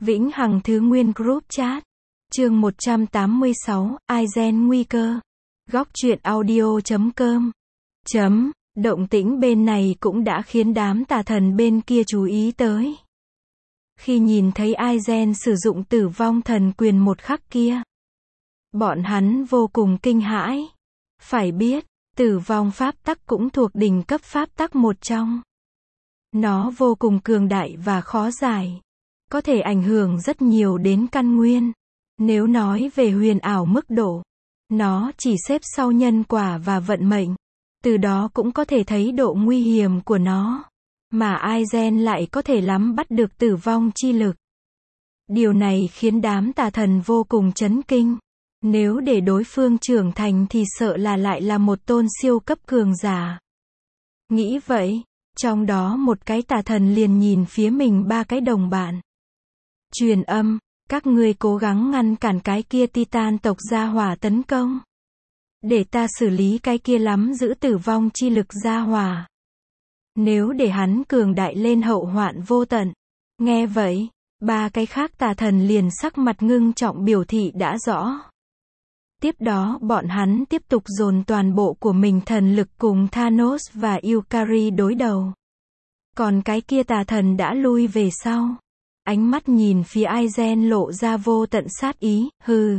Vĩnh Hằng Thứ Nguyên Group Chat. Chương 186, Aizen nguy cơ. Góc truyện audio.com. Động tĩnh bên này cũng đã khiến đám tà thần bên kia chú ý tới. Khi nhìn thấy Aizen sử dụng tử vong thần quyền một khắc kia, bọn hắn vô cùng kinh hãi. Phải biết, tử vong pháp tắc cũng thuộc đỉnh cấp pháp tắc một trong. Nó vô cùng cường đại và khó giải, có thể ảnh hưởng rất nhiều đến căn nguyên. Nếu nói về huyền ảo mức độ, nó chỉ xếp sau nhân quả và vận mệnh. Từ đó cũng có thể thấy độ nguy hiểm của nó. Mà Aizen lại có thể nắm bắt được tử vong chi lực. Điều này khiến đám tà thần vô cùng chấn kinh. Nếu để đối phương trưởng thành thì sợ là lại là một tôn siêu cấp cường giả. Nghĩ vậy, trong đó một cái tà thần liền nhìn phía mình ba cái đồng bạn. Truyền âm, các ngươi cố gắng ngăn cản cái kia Titan tộc gia hỏa tấn công. Để ta xử lý cái kia nắm giữ tử vong chi lực gia hỏa. Nếu để hắn cường đại lên hậu hoạn vô tận. Nghe vậy, ba cái khác tà thần liền sắc mặt ngưng trọng biểu thị đã rõ. Tiếp đó bọn hắn tiếp tục dồn toàn bộ của mình thần lực cùng Thanos và Yukari đối đầu. Còn cái kia tà thần đã lui về sau. Ánh mắt nhìn phía Aizen lộ ra vô tận sát ý, hừ.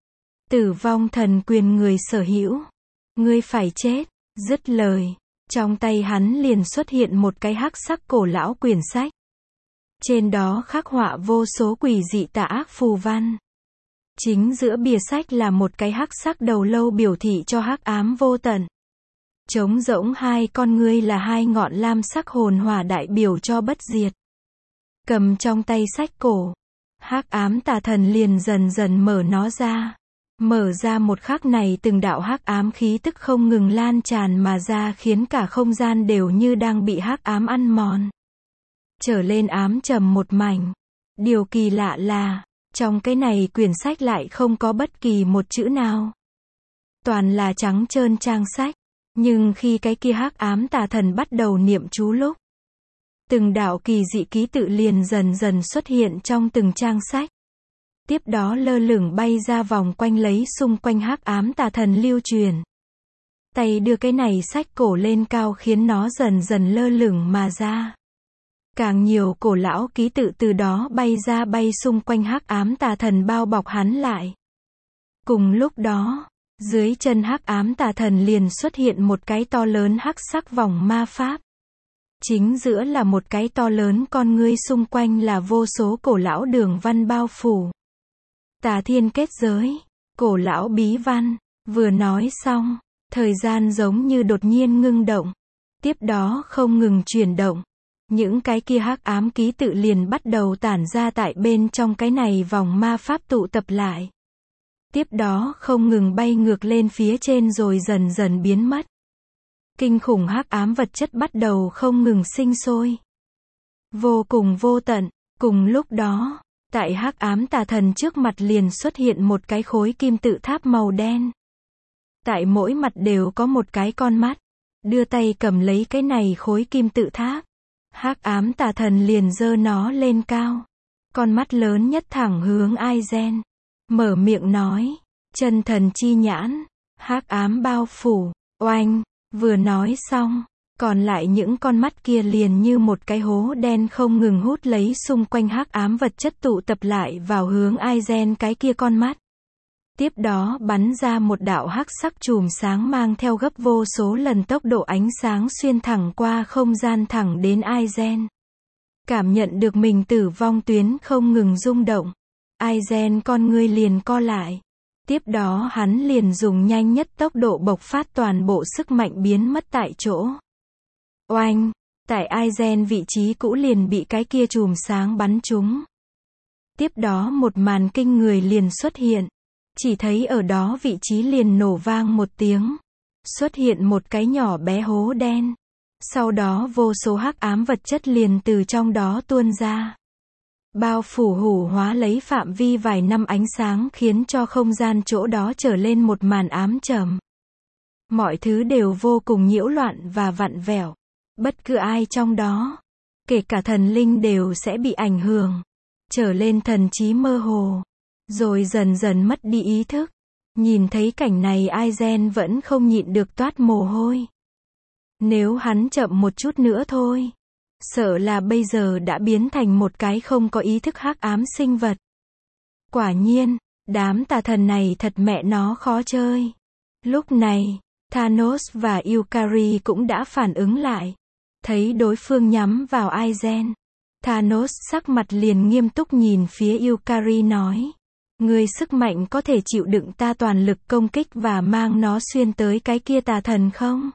Tử vong thần quyền người sở hữu. Ngươi phải chết, dứt lời. Trong tay hắn liền xuất hiện một cái hắc sắc cổ lão quyển sách. Trên đó khắc họa vô số quỷ dị tà ác phù văn. Chính giữa bìa sách là một cái hắc sắc đầu lâu biểu thị cho hắc ám vô tận. Trống rỗng hai con ngươi là hai ngọn lam sắc hồn hỏa đại biểu cho bất diệt. Cầm trong tay sách cổ, hắc ám tà thần liền dần dần mở nó ra. Mở ra một khắc này từng đạo hắc ám khí tức không ngừng lan tràn mà ra khiến cả không gian đều như đang bị hắc ám ăn mòn. Trở lên ám trầm một mảnh. Điều kỳ lạ là, trong cái này quyển sách lại không có bất kỳ một chữ nào. Toàn là trắng trơn trang sách. Nhưng khi cái kia hắc ám tà thần bắt đầu niệm chú lúc, từng đạo kỳ dị ký tự liền dần dần xuất hiện trong từng trang sách. Tiếp đó lơ lửng bay ra vòng quanh lấy xung quanh hắc ám tà thần lưu truyền. Tay đưa cái này sách cổ lên cao khiến nó dần dần lơ lửng mà ra. Càng nhiều cổ lão ký tự từ đó bay ra bay xung quanh hắc ám tà thần bao bọc hắn lại. Cùng lúc đó, dưới chân hắc ám tà thần liền xuất hiện một cái to lớn hắc sắc vòng ma pháp. Chính giữa là một cái to lớn con ngươi, xung quanh là vô số cổ lão đường văn bao phủ. Tà thiên kết giới, cổ lão bí văn. Vừa nói xong, thời gian giống như đột nhiên ngưng động. Tiếp đó không ngừng chuyển động. Những cái kia hắc ám ký tự liền bắt đầu tản ra tại bên trong cái này vòng ma pháp tụ tập lại. Tiếp đó không ngừng bay ngược lên phía trên rồi dần dần biến mất. Kinh khủng hắc ám vật chất bắt đầu không ngừng sinh sôi. Vô cùng vô tận. Cùng lúc đó, tại hắc ám tà thần trước mặt liền xuất hiện một cái khối kim tự tháp màu đen. Tại mỗi mặt đều có một cái con mắt. Đưa tay cầm lấy cái này khối kim tự tháp. Hắc ám tà thần liền giơ nó lên cao. Con mắt lớn nhất thẳng hướng Aizen. Mở miệng nói, chân thần chi nhãn, hắc ám bao phủ, oanh, vừa nói xong, còn lại những con mắt kia liền như một cái hố đen không ngừng hút lấy xung quanh hắc ám vật chất tụ tập lại vào hướng Aizen cái kia con mắt. Tiếp đó bắn ra một đạo hắc sắc chùm sáng mang theo gấp vô số lần tốc độ ánh sáng xuyên thẳng qua không gian thẳng đến Aizen. Cảm nhận được mình tử vong tuyến không ngừng rung động. Aizen con ngươi liền co lại. Tiếp đó hắn liền dùng nhanh nhất tốc độ bộc phát toàn bộ sức mạnh biến mất tại chỗ. Oanh! Tại Aizen vị trí cũ liền bị cái kia chùm sáng bắn trúng. Tiếp đó một màn kinh người liền xuất hiện. Chỉ thấy ở đó vị trí liền nổ vang một tiếng. Xuất hiện một cái nhỏ bé hố đen. Sau đó vô số hắc ám vật chất liền từ trong đó tuôn ra. Bao phủ hủ hóa lấy phạm vi vài năm ánh sáng khiến cho không gian chỗ đó trở lên một màn ám trầm. Mọi thứ đều vô cùng nhiễu loạn và vặn vẹo. Bất cứ ai trong đó, kể cả thần linh đều sẽ bị ảnh hưởng. trở lên thần trí mơ hồ, rồi dần dần mất đi ý thức. Nhìn thấy cảnh này Aizen vẫn không nhịn được toát mồ hôi. Nếu hắn chậm một chút nữa thôi, sợ là bây giờ đã biến thành một cái không có ý thức hắc ám sinh vật. Quả nhiên, đám tà thần này thật mẹ nó khó chơi. Lúc này, Thanos và Yukari cũng đã phản ứng lại. Thấy đối phương nhắm vào Aizen, Thanos sắc mặt liền nghiêm túc nhìn phía Yukari nói. Ngươi sức mạnh có thể chịu đựng ta toàn lực công kích và mang nó xuyên tới cái kia tà thần không?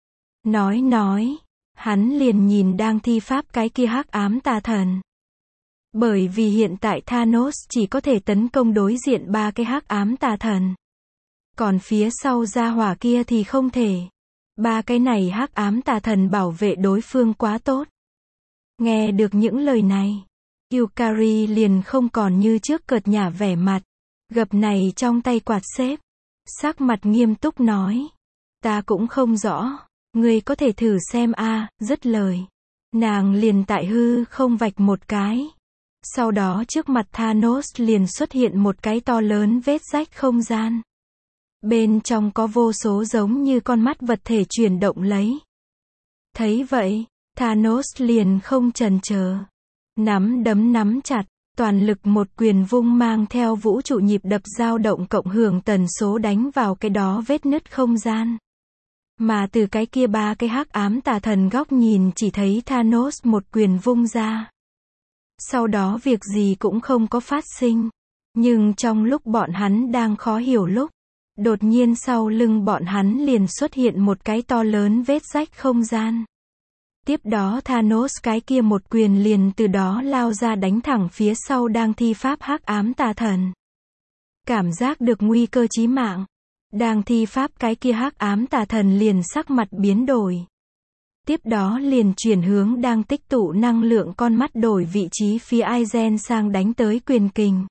Nói, hắn liền nhìn đang thi pháp cái kia hắc ám tà thần. Bởi vì hiện tại Thanos chỉ có thể tấn công đối diện 3 cái hắc ám tà thần. Còn phía sau gia hỏa kia thì không thể. 3 cái này hắc ám tà thần bảo vệ đối phương quá tốt. Nghe được những lời này, Yukari liền không còn như trước cợt nhả vẻ mặt, gập này trong tay quạt xếp, sắc mặt nghiêm túc nói. Ta cũng không rõ, ngươi có thể thử xem a. Dứt lời, nàng liền tại hư không vạch một cái. Sau đó trước mặt Thanos liền xuất hiện một cái to lớn vết rách không gian. Bên trong có vô số giống như con mắt vật thể chuyển động lấy. Thấy vậy, Thanos liền không chần chờ. Nắm đấm nắm chặt, toàn lực một quyền vung mang theo vũ trụ nhịp đập dao động cộng hưởng tần số đánh vào cái đó vết nứt không gian. Mà từ cái kia 3 cái hắc ám tà thần góc nhìn chỉ thấy Thanos một quyền vung ra. Sau đó việc gì cũng không có phát sinh. Nhưng trong lúc bọn hắn đang khó hiểu lúc, đột nhiên sau lưng bọn hắn liền xuất hiện một cái to lớn vết rách không gian. Tiếp đó Thanos cái kia một quyền liền từ đó lao ra đánh thẳng phía sau đang thi pháp hắc ám tà thần. Cảm giác được nguy cơ chí mạng, đang thi pháp cái kia hắc ám tà thần liền sắc mặt biến đổi. Tiếp đó liền chuyển hướng đang tích tụ năng lượng con mắt đổi vị trí phía Aizen sang đánh tới quyền kình.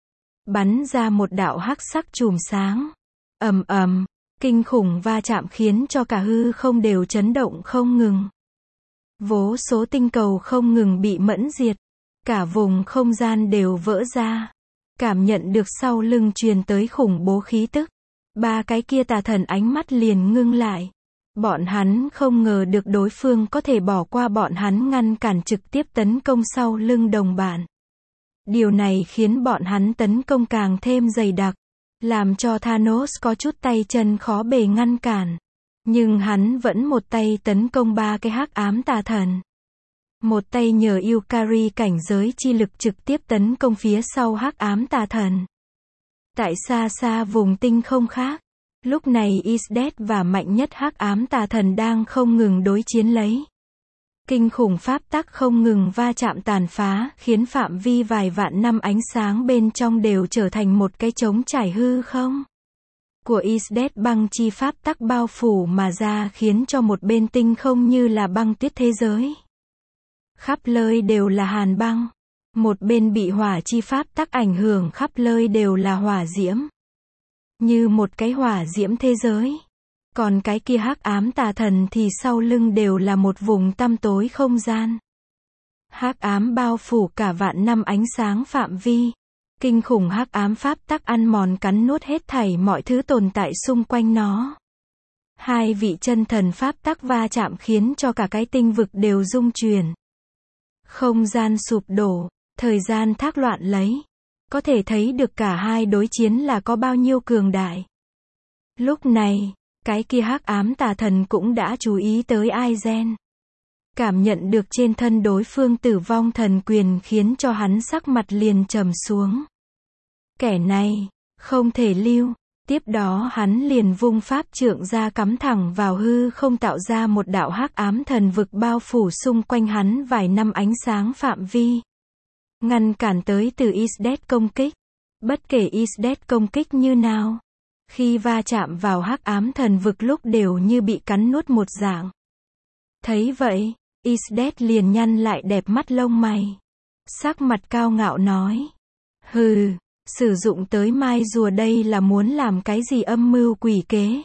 Bắn ra một đạo hắc sắc chùm sáng. Ầm ầm, kinh khủng va chạm khiến cho cả hư không đều chấn động không ngừng. Vô số tinh cầu không ngừng bị mẫn diệt, cả vùng không gian đều vỡ ra. Cảm nhận được sau lưng truyền tới khủng bố khí tức, 3 cái kia tà thần ánh mắt liền ngưng lại. Bọn hắn không ngờ được đối phương có thể bỏ qua bọn hắn ngăn cản trực tiếp tấn công sau lưng đồng bạn. Điều này khiến bọn hắn tấn công càng thêm dày đặc, làm cho Thanos có chút tay chân khó bề ngăn cản. Nhưng hắn vẫn một tay tấn công 3 cái hắc ám tà thần. Một tay nhờ Yukari cảnh giới chi lực trực tiếp tấn công phía sau hắc ám tà thần. Tại xa xa vùng tinh không khác, lúc này Isdet và mạnh nhất hắc ám tà thần đang không ngừng đối chiến lấy. Kinh khủng pháp tắc không ngừng va chạm tàn phá, khiến phạm vi vài vạn năm ánh sáng bên trong đều trở thành một cái trống trải hư không. Của Isdet băng chi pháp tắc bao phủ mà ra khiến cho một bên tinh không như là băng tuyết thế giới. Khắp nơi đều là hàn băng. Một bên bị hỏa chi pháp tắc ảnh hưởng khắp nơi đều là hỏa diễm. Như một cái hỏa diễm thế giới. Còn cái kia hắc ám tà thần thì sau lưng đều là một vùng tăm tối không gian. Hắc ám bao phủ cả vạn năm ánh sáng phạm vi. Kinh khủng hắc ám pháp tắc ăn mòn cắn nuốt hết thảy mọi thứ tồn tại xung quanh nó. 2 vị chân thần pháp tắc va chạm khiến cho cả cái tinh vực đều rung chuyển. Không gian sụp đổ, thời gian thác loạn lấy. Có thể thấy được cả hai đối chiến là có bao nhiêu cường đại. Lúc này, cái kia hắc ám tà thần cũng đã chú ý tới Aizen. Cảm nhận được trên thân đối phương tử vong thần quyền khiến cho hắn sắc mặt liền trầm xuống. Kẻ này, không thể lưu. Tiếp đó hắn liền vung pháp trượng ra cắm thẳng vào hư không tạo ra một đạo hắc ám thần vực bao phủ xung quanh hắn vài năm ánh sáng phạm vi. Ngăn cản tới từ Isdet công kích. Bất kể Isdet công kích như nào, khi va chạm vào hắc ám thần vực lúc đều như bị cắn nuốt một dạng. Thấy vậy, Isdet liền nhăn lại đẹp mắt lông mày. Sắc mặt cao ngạo nói. Hừ, sử dụng tới mai rùa đây là muốn làm cái gì âm mưu quỷ kế.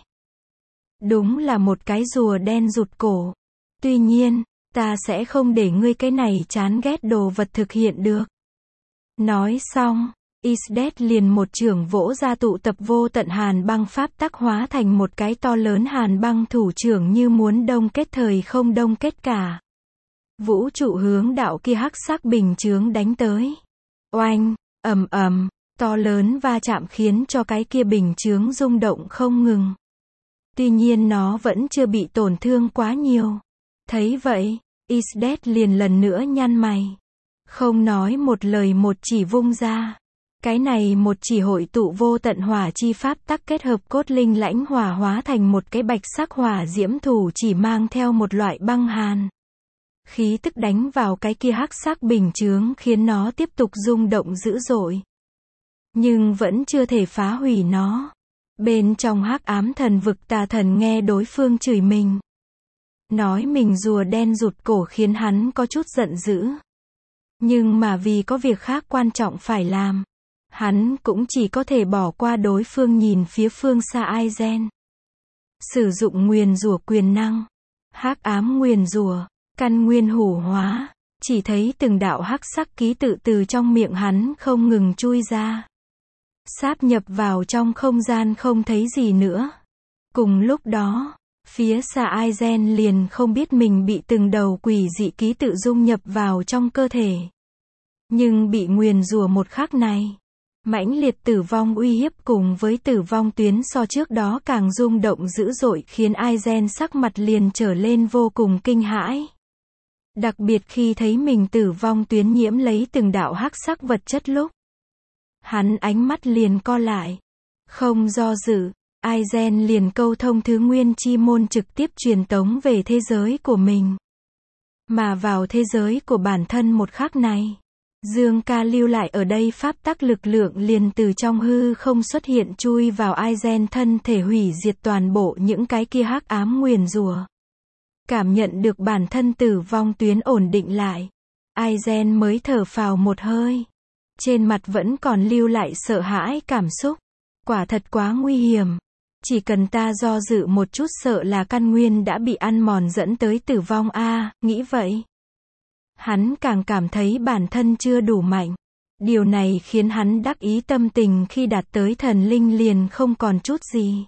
Đúng là một cái rùa đen rụt cổ. Tuy nhiên, ta sẽ không để ngươi cái này chán ghét đồ vật thực hiện được. Nói xong, Isdet liền một chưởng vỗ ra tụ tập vô tận hàn băng pháp tắc hóa thành một cái to lớn hàn băng thủ trưởng như muốn đông kết thời không đông kết cả. Vũ trụ hướng đạo kia hắc sắc bình chướng đánh tới. Oanh, ầm ầm, to lớn va chạm khiến cho cái kia bình chướng rung động không ngừng. Tuy nhiên nó vẫn chưa bị tổn thương quá nhiều. Thấy vậy, Isdet liền lần nữa nhăn mày. Không nói một lời một chỉ vung ra. Cái này một chỉ hội tụ vô tận hỏa chi pháp tắc kết hợp cốt linh lãnh hỏa hóa thành một cái bạch sắc hỏa diễm thủ chỉ mang theo một loại băng hàn. Khí tức đánh vào cái kia hắc sắc bình chướng khiến nó tiếp tục rung động dữ dội. Nhưng vẫn chưa thể phá hủy nó. Bên trong hắc ám thần vực tà thần nghe đối phương chửi mình. Nói mình rùa đen rụt cổ khiến hắn có chút giận dữ. Nhưng mà vì có việc khác quan trọng phải làm. Hắn cũng chỉ có thể bỏ qua đối phương nhìn phía phương xa Aizen. Sử dụng nguyền rủa quyền năng. Hắc ám nguyền rủa, căn nguyên hủ hóa. Chỉ thấy từng đạo hắc sắc ký tự từ trong miệng hắn không ngừng chui ra. Sáp nhập vào trong không gian không thấy gì nữa. Cùng lúc đó, phía xa Aizen liền không biết mình bị từng đầu quỷ dị ký tự dung nhập vào trong cơ thể. Nhưng bị nguyền rủa một khắc này. Mãnh liệt tử vong uy hiếp cùng với tử vong tuyến so trước đó càng rung động dữ dội khiến Aizen sắc mặt liền trở lên vô cùng kinh hãi. Đặc biệt khi thấy mình tử vong tuyến nhiễm lấy từng đạo hắc sắc vật chất lúc. Hắn ánh mắt liền co lại. Không do dự, Aizen liền câu thông thứ nguyên chi môn trực tiếp truyền tống về thế giới của mình. Mà vào thế giới của bản thân một khắc này. Dương ca lưu lại ở đây pháp tắc lực lượng liền từ trong hư không xuất hiện chui vào Aizen thân thể hủy diệt toàn bộ những cái kia hắc ám nguyền rủa. Cảm nhận được bản thân tử vong tuyến ổn định lại. Aizen mới thở phào một hơi. Trên mặt vẫn còn lưu lại sợ hãi cảm xúc. Quả thật quá nguy hiểm. Chỉ cần ta do dự một chút sợ là căn nguyên đã bị ăn mòn dẫn tới tử vong nghĩ vậy. Hắn càng cảm thấy bản thân chưa đủ mạnh. Điều này khiến hắn đắc ý tâm tình khi đạt tới thần linh liền không còn chút gì.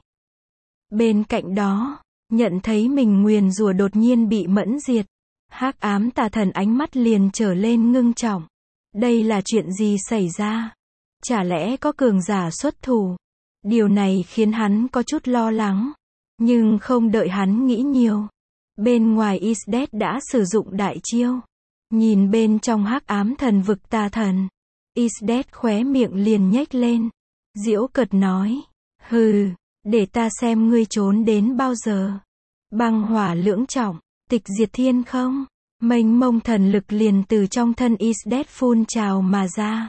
Bên cạnh đó, nhận thấy mình nguyền rủa đột nhiên bị mẫn diệt. Hắc ám tà thần ánh mắt liền trở lên ngưng trọng. Đây là chuyện gì xảy ra? Chả lẽ có cường giả xuất thủ? Điều này khiến hắn có chút lo lắng. Nhưng không đợi hắn nghĩ nhiều. Bên ngoài Isdet đã sử dụng đại chiêu. Nhìn bên trong hắc ám thần vực tà thần. Isdet khóe miệng liền nhếch lên. Giễu cợt nói. Hừ, để ta xem ngươi trốn đến bao giờ. Băng hỏa lưỡng trọng, tịch diệt thiên không. Mênh mông thần lực liền từ trong thân Isdet phun trào mà ra.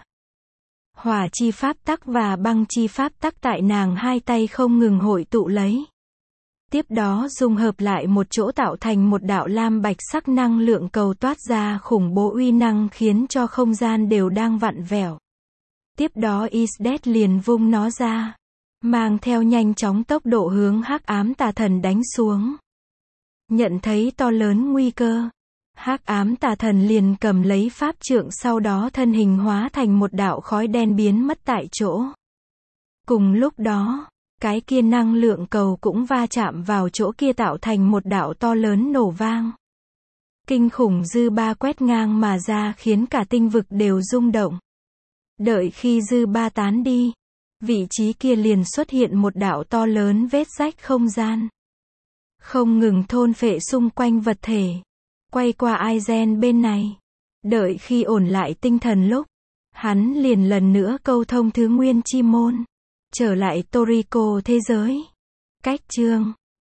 Hỏa chi pháp tắc và băng chi pháp tắc tại nàng hai tay không ngừng hội tụ lấy. Tiếp đó dung hợp lại một chỗ tạo thành một đạo lam bạch sắc năng lượng cầu toát ra khủng bố uy năng khiến cho không gian đều đang vặn vẹo. Tiếp đó Isdet liền vung nó ra. Mang theo nhanh chóng tốc độ hướng hắc ám tà thần đánh xuống. Nhận thấy to lớn nguy cơ. Hắc ám tà thần liền cầm lấy pháp trượng sau đó thân hình hóa thành một đạo khói đen biến mất tại chỗ. Cùng lúc đó, cái kia năng lượng cầu cũng va chạm vào chỗ kia tạo thành một đạo to lớn nổ vang. Kinh khủng dư ba quét ngang mà ra khiến cả tinh vực đều rung động. Đợi khi dư ba tán đi, vị trí kia liền xuất hiện một đạo to lớn vết rách không gian. Không ngừng thôn phệ xung quanh vật thể. Quay qua Aizen bên này. Đợi khi ổn lại tinh thần lúc, hắn liền lần nữa câu thông thứ nguyên chi môn. Trở lại Toriko thế giới. Cách chương